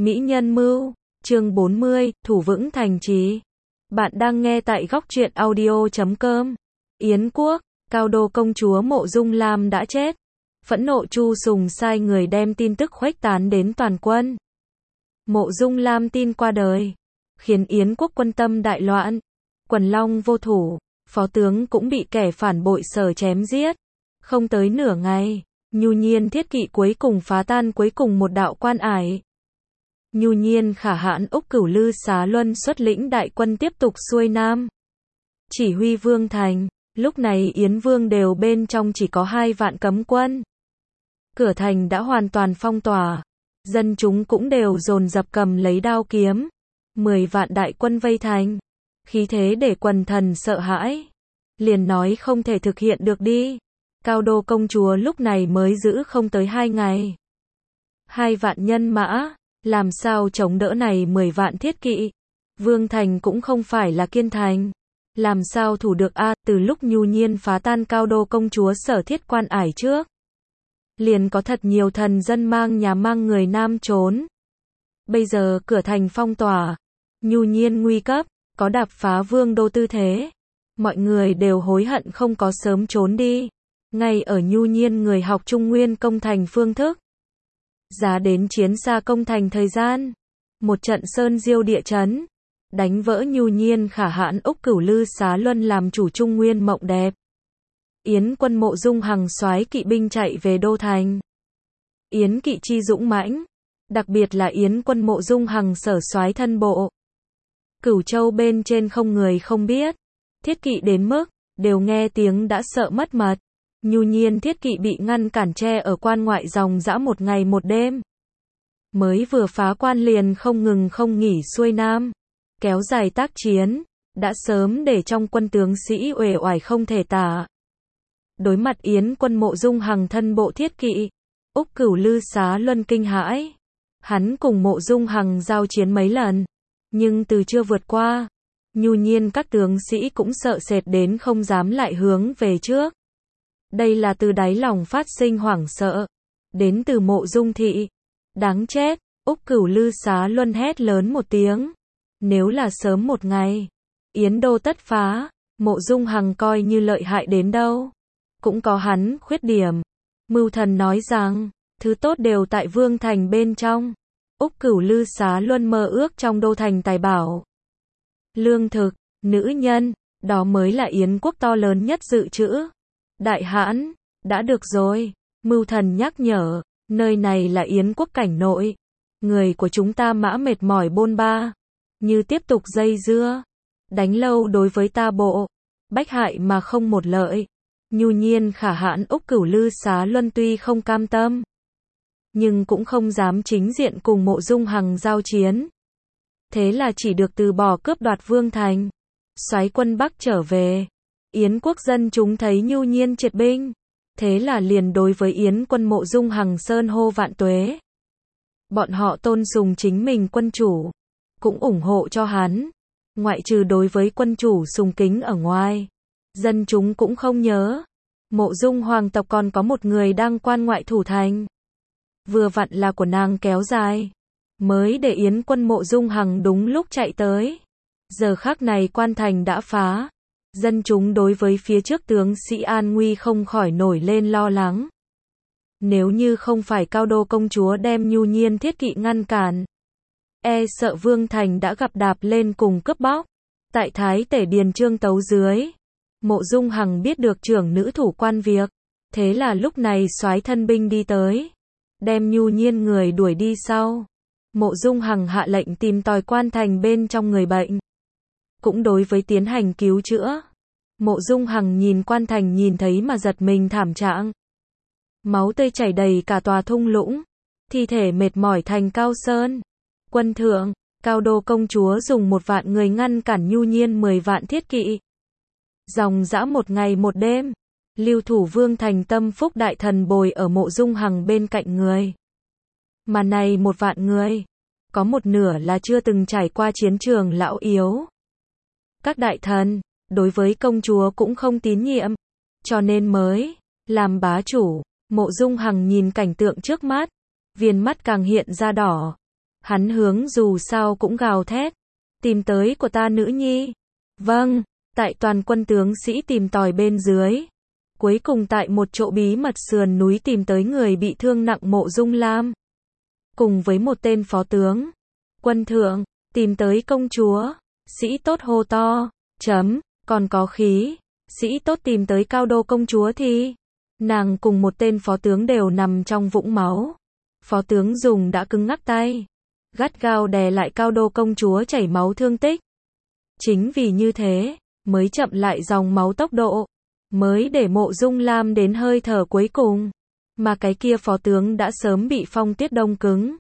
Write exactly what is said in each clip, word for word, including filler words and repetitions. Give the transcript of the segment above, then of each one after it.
Mỹ nhân mưu, chương bốn mươi, thủ vững thành trì. Bạn đang nghe tại góc truyện audio chấm com. Yến quốc, Cao Đô công chúa Mộ Dung Lam đã chết. Phẫn nộ Chu Sùng sai người đem tin tức khuếch tán đến toàn quân. Mộ Dung Lam tin qua đời, khiến Yến quốc quân tâm đại loạn. Quần long vô thủ, phó tướng cũng bị kẻ phản bội Sở chém giết. Không tới nửa ngày, Nhu Nhiên thiết kỵ cuối cùng phá tan cuối cùng một đạo quan ải. Nhu Nhiên khả hãn Úc Cửu Lư Xá Luân xuất lĩnh đại quân tiếp tục xuôi nam, chỉ huy Vương Thành. Lúc này Yến Vương đều bên trong chỉ có hai vạn cấm quân. Cửa thành đã hoàn toàn phong tỏa, dân chúng cũng đều dồn dập cầm lấy đao kiếm. Mười vạn đại quân vây thành, khí thế để quần thần sợ hãi, liền nói không thể thực hiện được đi. Cao Đô công chúa lúc này mới giữ không tới hai ngày. Hai vạn nhân mã, làm sao chống đỡ này mười vạn thiết kỵ? Vương Thành cũng không phải là kiên thành, làm sao thủ được a? Từ lúc Nhu Nhiên phá tan Cao Đô công chúa Sở thiết quan ải trước, liền có thật nhiều thần dân mang nhà mang người nam trốn. Bây giờ cửa thành phong tỏa, Nhu Nhiên nguy cấp, có đạp phá vương đô tư thế. Mọi người đều hối hận không có sớm trốn đi. Ngay ở Nhu Nhiên người học Trung Nguyên công thành phương thức, giá đến chiến xa công thành thời gian, một trận sơn diêu địa chấn, đánh vỡ Nhu Nhiên khả hãn Úc Cửu Lư Xá Luân làm chủ Trung Nguyên mộng đẹp. Yến quân Mộ Dung Hằng soái kỵ binh chạy về đô thành. Yến kỵ chi dũng mãnh, đặc biệt là Yến quân Mộ Dung Hằng sở soái thân bộ. Cửu Châu bên trên không người không biết, thiết kỵ đến mức đều nghe tiếng đã sợ mất mật. Nhu Nhiên thiết kỵ bị ngăn cản tre ở quan ngoại dòng dã một ngày một đêm. Mới vừa phá quan liền không ngừng không nghỉ xuôi nam, kéo dài tác chiến, đã sớm để trong quân tướng sĩ uể oải không thể tả. Đối mặt Yến quân Mộ Dung Hằng thân bộ thiết kỵ, Úc Cửu Lư Xá Luân kinh hãi. Hắn cùng Mộ Dung Hằng giao chiến mấy lần, nhưng từ chưa vượt qua. Nhu Nhiên các tướng sĩ cũng sợ sệt đến không dám lại hướng về trước. Đây là từ đáy lòng phát sinh hoảng sợ, đến từ Mộ Dung thị. Đáng chết, Úc Cửu Lư Xá Luân hét lớn một tiếng. Nếu là sớm một ngày, Yến đô tất phá. Mộ Dung Hằng coi như lợi hại đến đâu, cũng có hắn khuyết điểm. Mưu thần nói rằng, thứ tốt đều tại Vương Thành bên trong. Úc Cửu Lư Xá Luân mơ ước trong đô thành tài bảo, lương thực, nữ nhân, đó mới là Yến quốc to lớn nhất dự trữ. Đại hãn, đã được rồi, mưu thần nhắc nhở, nơi này là Yến quốc cảnh nội. Người của chúng ta mã mệt mỏi bôn ba, như tiếp tục dây dưa, đánh lâu đối với ta bộ, bách hại mà không một lợi. Nhu Nhiên khả hãn Úc Cửu Lư Xá Luân tuy không cam tâm, nhưng cũng không dám chính diện cùng Mộ Dung Hằng giao chiến. Thế là chỉ được từ bỏ cướp đoạt Vương Thành, soái quân Bắc trở về. Yến quốc dân chúng thấy Nhu Nhiên triệt binh, thế là liền đối với Yến quân Mộ Dung Hằng sơn hô vạn tuế. Bọn họ tôn sùng chính mình quân chủ, cũng ủng hộ cho hắn. Ngoại trừ đối với quân chủ sùng kính ở ngoài, dân chúng cũng không nhớ. Mộ Dung hoàng tộc còn có một người đang quan ngoại thủ thành, vừa vặn là của nàng kéo dài, mới để Yến quân Mộ Dung Hằng đúng lúc chạy tới. Giờ khắc này quan thành đã phá, dân chúng đối với phía trước tướng sĩ an nguy không khỏi nổi lên lo lắng. Nếu như không phải Cao Đô công chúa đem Nhu Nhiên thiết kỵ ngăn cản, e sợ Vương Thành đã gặp đạp lên cùng cướp bóc. Tại Thái Tể Điền Trương tấu dưới, Mộ Dung Hằng biết được trưởng nữ thủ quan việc, thế là lúc này soái thân binh đi tới, đem Nhu Nhiên người đuổi đi sau. Mộ Dung Hằng hạ lệnh tìm tòi quan thành bên trong người bệnh, cũng đối với tiến hành cứu chữa. Mộ Dung Hằng nhìn quan thành nhìn thấy mà giật mình thảm trạng. Máu tươi chảy đầy cả tòa thung lũng, thi thể mệt mỏi thành cao sơn. Quân thượng, Cao Đô công chúa dùng một vạn người ngăn cản Nhu Nhiên mười vạn thiết kỵ. Dòng dã một ngày một đêm, lưu thủ Vương Thành tâm phúc đại thần bồi ở Mộ Dung Hằng bên cạnh người. Mà này một vạn người, có một nửa là chưa từng trải qua chiến trường lão yếu. Các đại thần, đối với công chúa cũng không tín nhiệm, cho nên mới làm bá chủ. Mộ Dung Hằng nhìn cảnh tượng trước mắt, viền mắt càng hiện ra đỏ. Hắn hướng dù sao cũng gào thét. Tìm tới của ta nữ nhi. Vâng, tại toàn quân tướng sĩ tìm tòi bên dưới. Cuối cùng tại một chỗ bí mật sườn núi tìm tới người bị thương nặng Mộ Dung Lam. Cùng với một tên phó tướng. Quân thượng, tìm tới công chúa. Sĩ tốt hô to. Chấm, còn có khí. Sĩ tốt tìm tới Cao Đô công chúa thì. Nàng cùng một tên phó tướng đều nằm trong vũng máu. Phó tướng dùng đã cứng ngắc tay. Gắt gao đè lại Cao Đô công chúa chảy máu thương tích. Chính vì như thế, mới chậm lại dòng máu tốc độ. Mới để Mộ Dung Lam đến hơi thở cuối cùng. Mà cái kia phó tướng đã sớm bị Phong Tuyết đông cứng.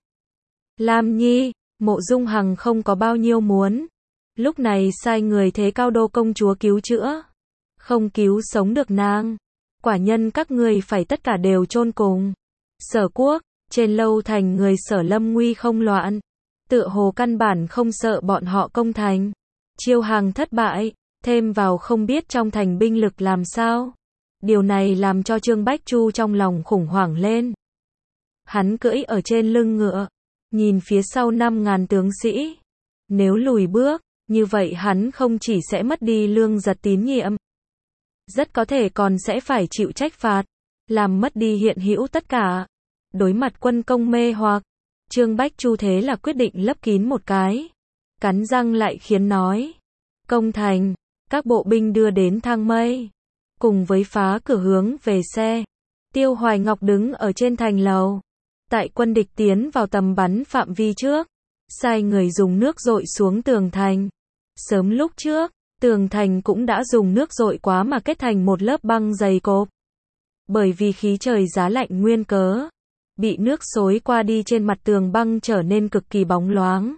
Lam Nhi, Mộ Dung Hằng không có bao nhiêu muốn. Lúc này sai người thế Cao Đô công chúa cứu chữa. Không cứu sống được nàng. Quả nhân các người phải tất cả đều chôn cùng. Sở Quốc, trên lâu thành người Sở lâm nguy không loạn. Tựa hồ căn bản không sợ bọn họ công thành. Chiêu hàng thất bại, thêm vào không biết trong thành binh lực làm sao. Điều này làm cho Trương Bách Chu trong lòng khủng hoảng lên. Hắn cưỡi ở trên lưng ngựa, nhìn phía sau năm ngàn tướng sĩ. Nếu lùi bước, như vậy hắn không chỉ sẽ mất đi Lương Giật tín nhiệm, rất có thể còn sẽ phải chịu trách phạt, làm mất đi hiện hữu tất cả. Đối mặt quân công mê hoặc, Trương Bách Chu thế là quyết định lấp kín một cái. Cắn răng lại khiến nói. Công thành, các bộ binh đưa đến thang mây. Cùng với phá cửa hướng về xe. Tiêu Hoài Ngọc đứng ở trên thành lầu. Tại quân địch tiến vào tầm bắn phạm vi trước. Sai người dùng nước dội xuống tường thành. Sớm lúc trước, tường thành cũng đã dùng nước dội quá mà kết thành một lớp băng dày cộp. Bởi vì khí trời giá lạnh nguyên cớ. Bị nước xối qua đi trên mặt tường băng trở nên cực kỳ bóng loáng.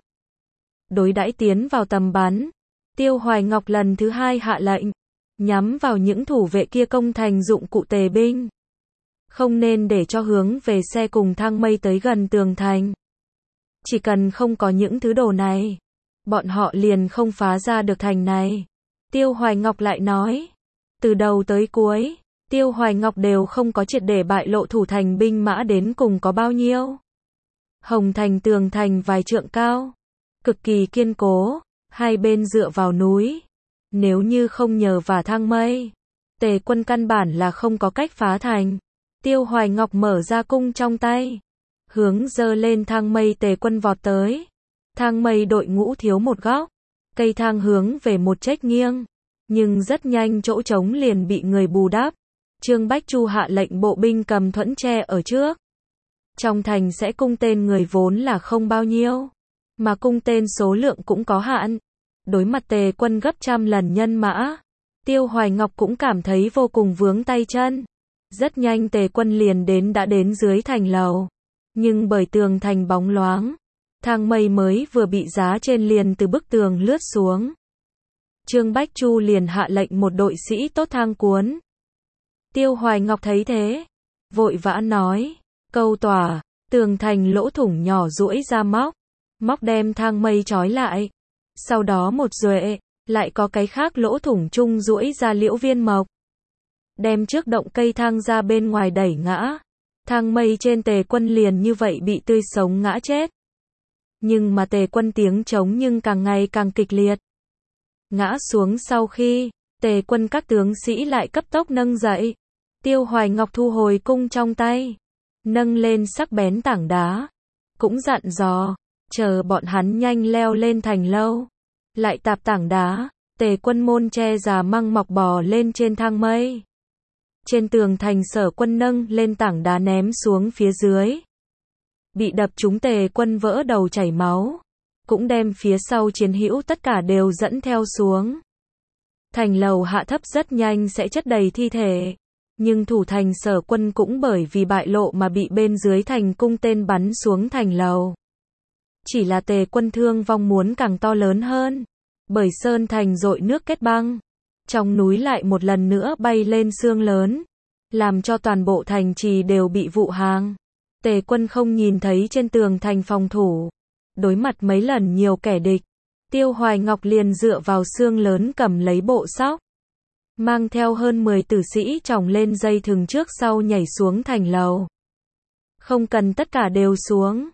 Đối đãi tiến vào tầm bắn. Tiêu Hoài Ngọc lần thứ hai hạ lệnh. Nhắm vào những thủ vệ kia công thành dụng cụ tề binh. Không nên để cho hướng về xe cùng thang mây tới gần tường thành. Chỉ cần không có những thứ đồ này, bọn họ liền không phá ra được thành này. Tiêu Hoài Ngọc lại nói. Từ đầu tới cuối, Tiêu Hoài Ngọc đều không có triệt để bại lộ thủ thành binh mã đến cùng có bao nhiêu. Hồng thành tường thành vài trượng cao. Cực kỳ kiên cố, hai bên dựa vào núi. Nếu như không nhờ vào thang mây, Tề quân căn bản là không có cách phá thành. Tiêu Hoài Ngọc mở ra cung trong tay. Hướng dơ lên thang mây Tề quân vọt tới. Thang mây đội ngũ thiếu một góc. Cây thang hướng về một chếch nghiêng. Nhưng rất nhanh chỗ trống liền bị người bù đắp. Trương Bách Chu hạ lệnh bộ binh cầm thuẫn tre ở trước. Trong thành sẽ cung tên người vốn là không bao nhiêu. Mà cung tên số lượng cũng có hạn. Đối mặt Tề quân gấp trăm lần nhân mã. Tiêu Hoài Ngọc cũng cảm thấy vô cùng vướng tay chân. Rất nhanh Tề quân liền đến đã đến dưới thành lầu. Nhưng bởi tường thành bóng loáng. Thang mây mới vừa bị giá trên liền từ bức tường lướt xuống. Trương Bách Chu liền hạ lệnh một đội sĩ tốt thang cuốn. Tiêu Hoài Ngọc thấy thế. Vội vã nói. Câu tỏa, tường thành lỗ thủng nhỏ duỗi ra móc. Móc đem thang mây trói lại. Sau đó một duệ, lại có cái khác lỗ thủng chung duỗi ra liễu viên mộc. Đem trước động cây thang ra bên ngoài đẩy ngã. Thang mây trên Tề quân liền như vậy bị tươi sống ngã chết. Nhưng mà Tề quân tiếng trống nhưng càng ngày càng kịch liệt. Ngã xuống sau khi, Tề quân các tướng sĩ lại cấp tốc nâng dậy. Tiêu Hoài Ngọc thu hồi cung trong tay. Nâng lên sắc bén tảng đá. Cũng dặn dò, chờ bọn hắn nhanh leo lên thành lâu. Lại tạp tảng đá, Tề quân môn che già măng mọc bò lên trên thang mây. Trên tường thành Sở quân nâng lên tảng đá ném xuống phía dưới. Bị đập trúng Tề quân vỡ đầu chảy máu. Cũng đem phía sau chiến hữu tất cả đều dẫn theo xuống. Thành lầu hạ thấp rất nhanh sẽ chất đầy thi thể. Nhưng thủ thành Sở quân cũng bởi vì bại lộ mà bị bên dưới thành cung tên bắn xuống thành lầu. Chỉ là Tề quân thương vong muốn càng to lớn hơn. Bởi sơn thành dội nước kết băng. Trong núi lại một lần nữa bay lên sương lớn. Làm cho toàn bộ thành trì đều bị vụ hàng. Tề quân không nhìn thấy trên tường thành phòng thủ. Đối mặt mấy lần nhiều kẻ địch. Tiêu Hoài Ngọc liền dựa vào sương lớn cầm lấy bộ sóc. Mang theo hơn mười tử sĩ chồng lên dây thừng trước sau nhảy xuống thành lầu. Không cần tất cả đều xuống.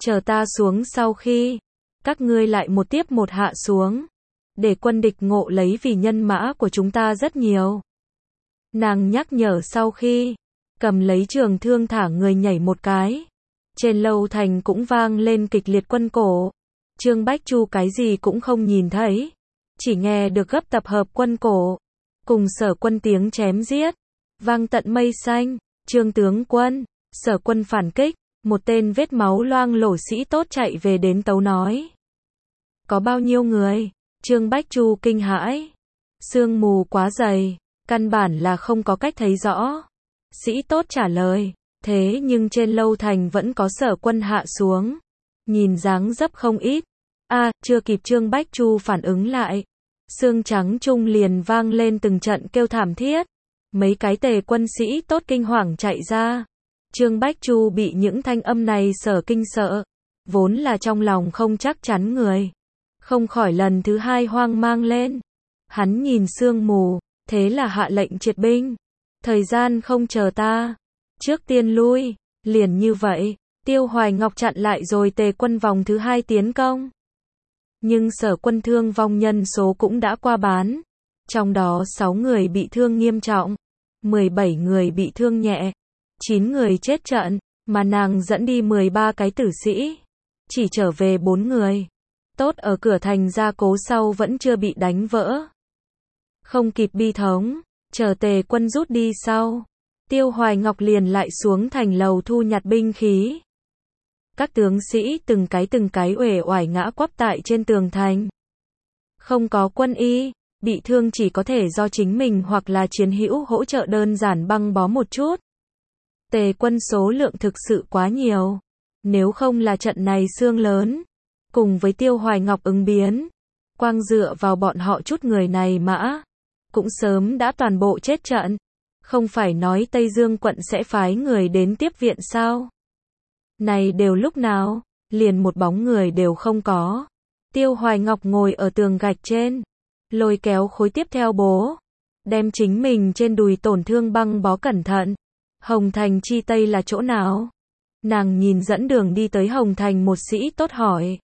chờ ta xuống sau khi, các ngươi lại một tiếp một hạ xuống, để quân địch ngộ lấy vì nhân mã của chúng ta rất nhiều. Nàng nhắc nhở sau khi, cầm lấy trường thương thả người nhảy một cái. Trên lầu thành cũng vang lên kịch liệt quân cổ. Trương Bách Chu cái gì cũng không nhìn thấy, chỉ nghe được gấp tập hợp quân cổ, cùng Sở Quân tiếng chém giết, vang tận mây xanh. Trương tướng quân, Sở Quân phản kích, một tên vết máu loang lổ sĩ tốt chạy về đến tấu nói. Có bao nhiêu người? Trương Bách Chu kinh hãi. Sương mù quá dày, căn bản là không có cách thấy rõ. Sĩ tốt trả lời, thế nhưng trên lâu thành vẫn có Sở Quân hạ xuống. Nhìn dáng dấp không ít. A, à, chưa kịp Trương Bách Chu phản ứng lại, xương trắng trung liền vang lên từng trận kêu thảm thiết. Mấy cái tề quân sĩ tốt kinh hoàng chạy ra. Trương Bách Chu bị những thanh âm này sở kinh sợ, vốn là trong lòng không chắc chắn người, không khỏi lần thứ hai hoang mang lên. Hắn nhìn sương mù, thế là hạ lệnh triệt binh. Thời gian không chờ ta, trước tiên lui. Liền như vậy, Tiêu Hoài Ngọc chặn lại rồi tề quân vòng thứ hai tiến công. Nhưng Sở Quân thương vong nhân số cũng đã qua bán. Trong đó sáu người bị thương nghiêm trọng, mười bảy người bị thương nhẹ, chín người chết trận, mà nàng dẫn đi mười ba cái tử sĩ, chỉ trở về bốn người. Tốt ở cửa thành gia cố sau vẫn chưa bị đánh vỡ. Không kịp bi thống, chờ tề quân rút đi sau, Tiêu Hoài Ngọc liền lại xuống thành lầu thu nhặt binh khí. Các tướng sĩ từng cái từng cái uể oải ngã quắp tại trên tường thành. Không có quân y, bị thương chỉ có thể do chính mình hoặc là chiến hữu hỗ trợ đơn giản băng bó một chút. Tề quân số lượng thực sự quá nhiều. Nếu không là trận này xương lớn, cùng với Tiêu Hoài Ngọc ứng biến, quang dựa vào bọn họ chút người này mã, cũng sớm đã toàn bộ chết trận. Không phải nói Tây Dương quận sẽ phái người đến tiếp viện sao? Này đều lúc nào, liền một bóng người đều không có. Tiêu Hoài Ngọc ngồi ở tường gạch trên, lôi kéo khối tiếp theo bố, đem chính mình trên đùi tổn thương băng bó cẩn thận. Hồng Thành chi Tây là chỗ nào? Nàng nhìn dẫn đường đi tới Hồng Thành một sĩ tốt hỏi.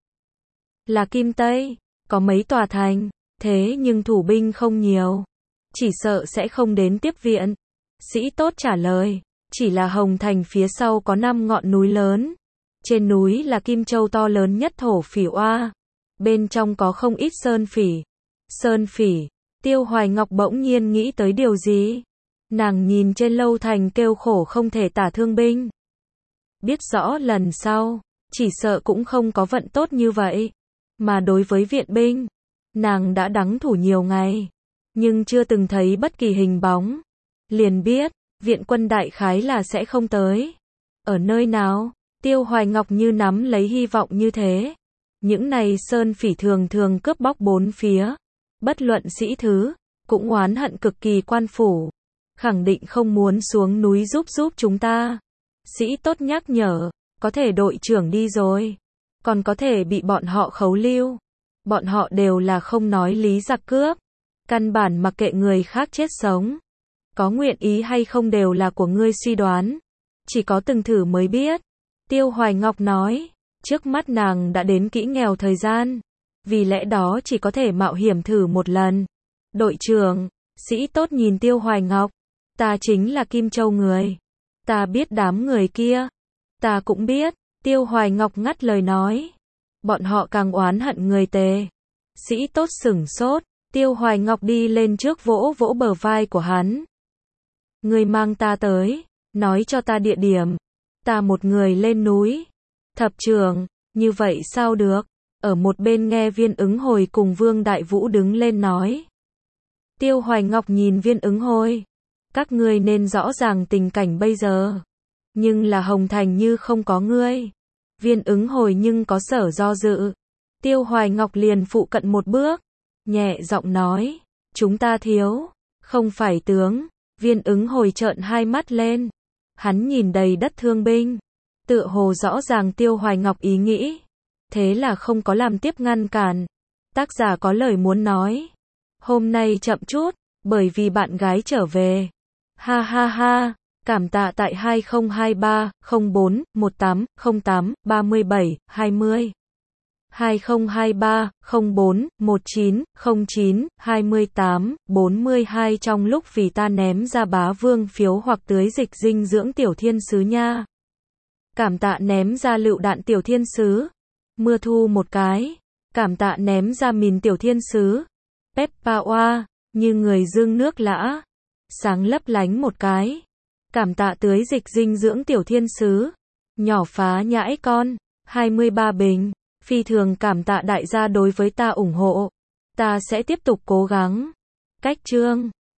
Là Kim Tây, có mấy tòa thành, thế nhưng thủ binh không nhiều, chỉ sợ sẽ không đến tiếp viện. Sĩ tốt trả lời, chỉ là Hồng Thành phía sau có năm ngọn núi lớn. Trên núi là Kim Châu to lớn nhất thổ phỉ oa, bên trong có không ít sơn phỉ. Sơn phỉ, Tiêu Hoài Ngọc bỗng nhiên nghĩ tới điều gì. Nàng nhìn trên lâu thành kêu khổ không thể tả thương binh. Biết rõ lần sau, chỉ sợ cũng không có vận tốt như vậy. Mà đối với viện binh, nàng đã đắng thủ nhiều ngày, nhưng chưa từng thấy bất kỳ hình bóng. Liền biết, viện quân đại khái là sẽ không tới. Ở nơi nào? Tiêu Hoài Ngọc như nắm lấy hy vọng như thế. Những này sơn phỉ thường thường cướp bóc bốn phía. Bất luận sĩ thứ, cũng oán hận cực kỳ quan phủ. Khẳng định không muốn xuống núi giúp giúp chúng ta. Sĩ tốt nhắc nhở, có thể đội trưởng đi rồi, còn có thể bị bọn họ khấu lưu. Bọn họ đều là không nói lý giặc cướp, căn bản mặc kệ người khác chết sống. Có nguyện ý hay không đều là của ngươi suy đoán, chỉ có từng thử mới biết. Tiêu Hoài Ngọc nói, trước mắt nàng đã đến kỹ nghèo thời gian, vì lẽ đó chỉ có thể mạo hiểm thử một lần. Đội trưởng, sĩ tốt nhìn Tiêu Hoài Ngọc, ta chính là Kim Châu người, ta biết đám người kia, ta cũng biết. Tiêu Hoài Ngọc ngắt lời nói, bọn họ càng oán hận người Tề. Sĩ tốt sửng sốt, Tiêu Hoài Ngọc đi lên trước vỗ vỗ bờ vai của hắn. Ngươi mang ta tới, nói cho ta địa điểm, ta một người lên núi. Thập trưởng, như vậy sao được? Ở một bên nghe Viên Ứng Hồi cùng Vương Đại Vũ đứng lên nói. Tiêu Hoài Ngọc nhìn Viên Ứng Hồi, các ngươi nên rõ ràng tình cảnh bây giờ, nhưng là Hồng Thành như không có ngươi. Viên Ứng Hồi nhưng có sở do dự. Tiêu Hoài Ngọc liền phụ cận một bước, nhẹ giọng nói, chúng ta thiếu, không phải tướng. Viên Ứng Hồi trợn hai mắt lên, hắn nhìn đầy đất thương binh, tựa hồ rõ ràng Tiêu Hoài Ngọc ý nghĩ, thế là không có làm tiếp ngăn cản. Tác giả có lời muốn nói, hôm nay chậm chút, bởi vì bạn gái trở về. Ha ha ha, Cảm tạ tại hai không hai ba không bốn một tám không tám ba bảy hai mươi. hai không hai ba không bốn một chín không chín hai tám bốn hai trong lúc vì ta ném ra bá vương phiếu hoặc tưới dịch dinh dưỡng tiểu thiên sứ nha. Cảm tạ ném ra lựu đạn tiểu thiên sứ. Mưa thu một cái. Cảm tạ ném ra mìn tiểu thiên sứ. Peppa oa, như người dương nước lã. Sáng lấp lánh một cái. Cảm tạ tưới dịch dinh dưỡng tiểu thiên sứ. Nhỏ phá nhãi con. hai mươi ba bình. Phi thường cảm tạ đại gia đối với ta ủng hộ. Ta sẽ tiếp tục cố gắng. Cách chương